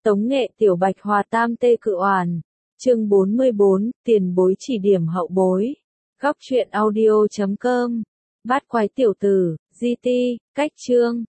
Tống nghệ tiểu bạch hòa tam tê cự oàn. Chương 44, tiền bối chỉ điểm hậu bối. Góc truyện audio.com. Bát quái tiểu tử, GT, cách chương.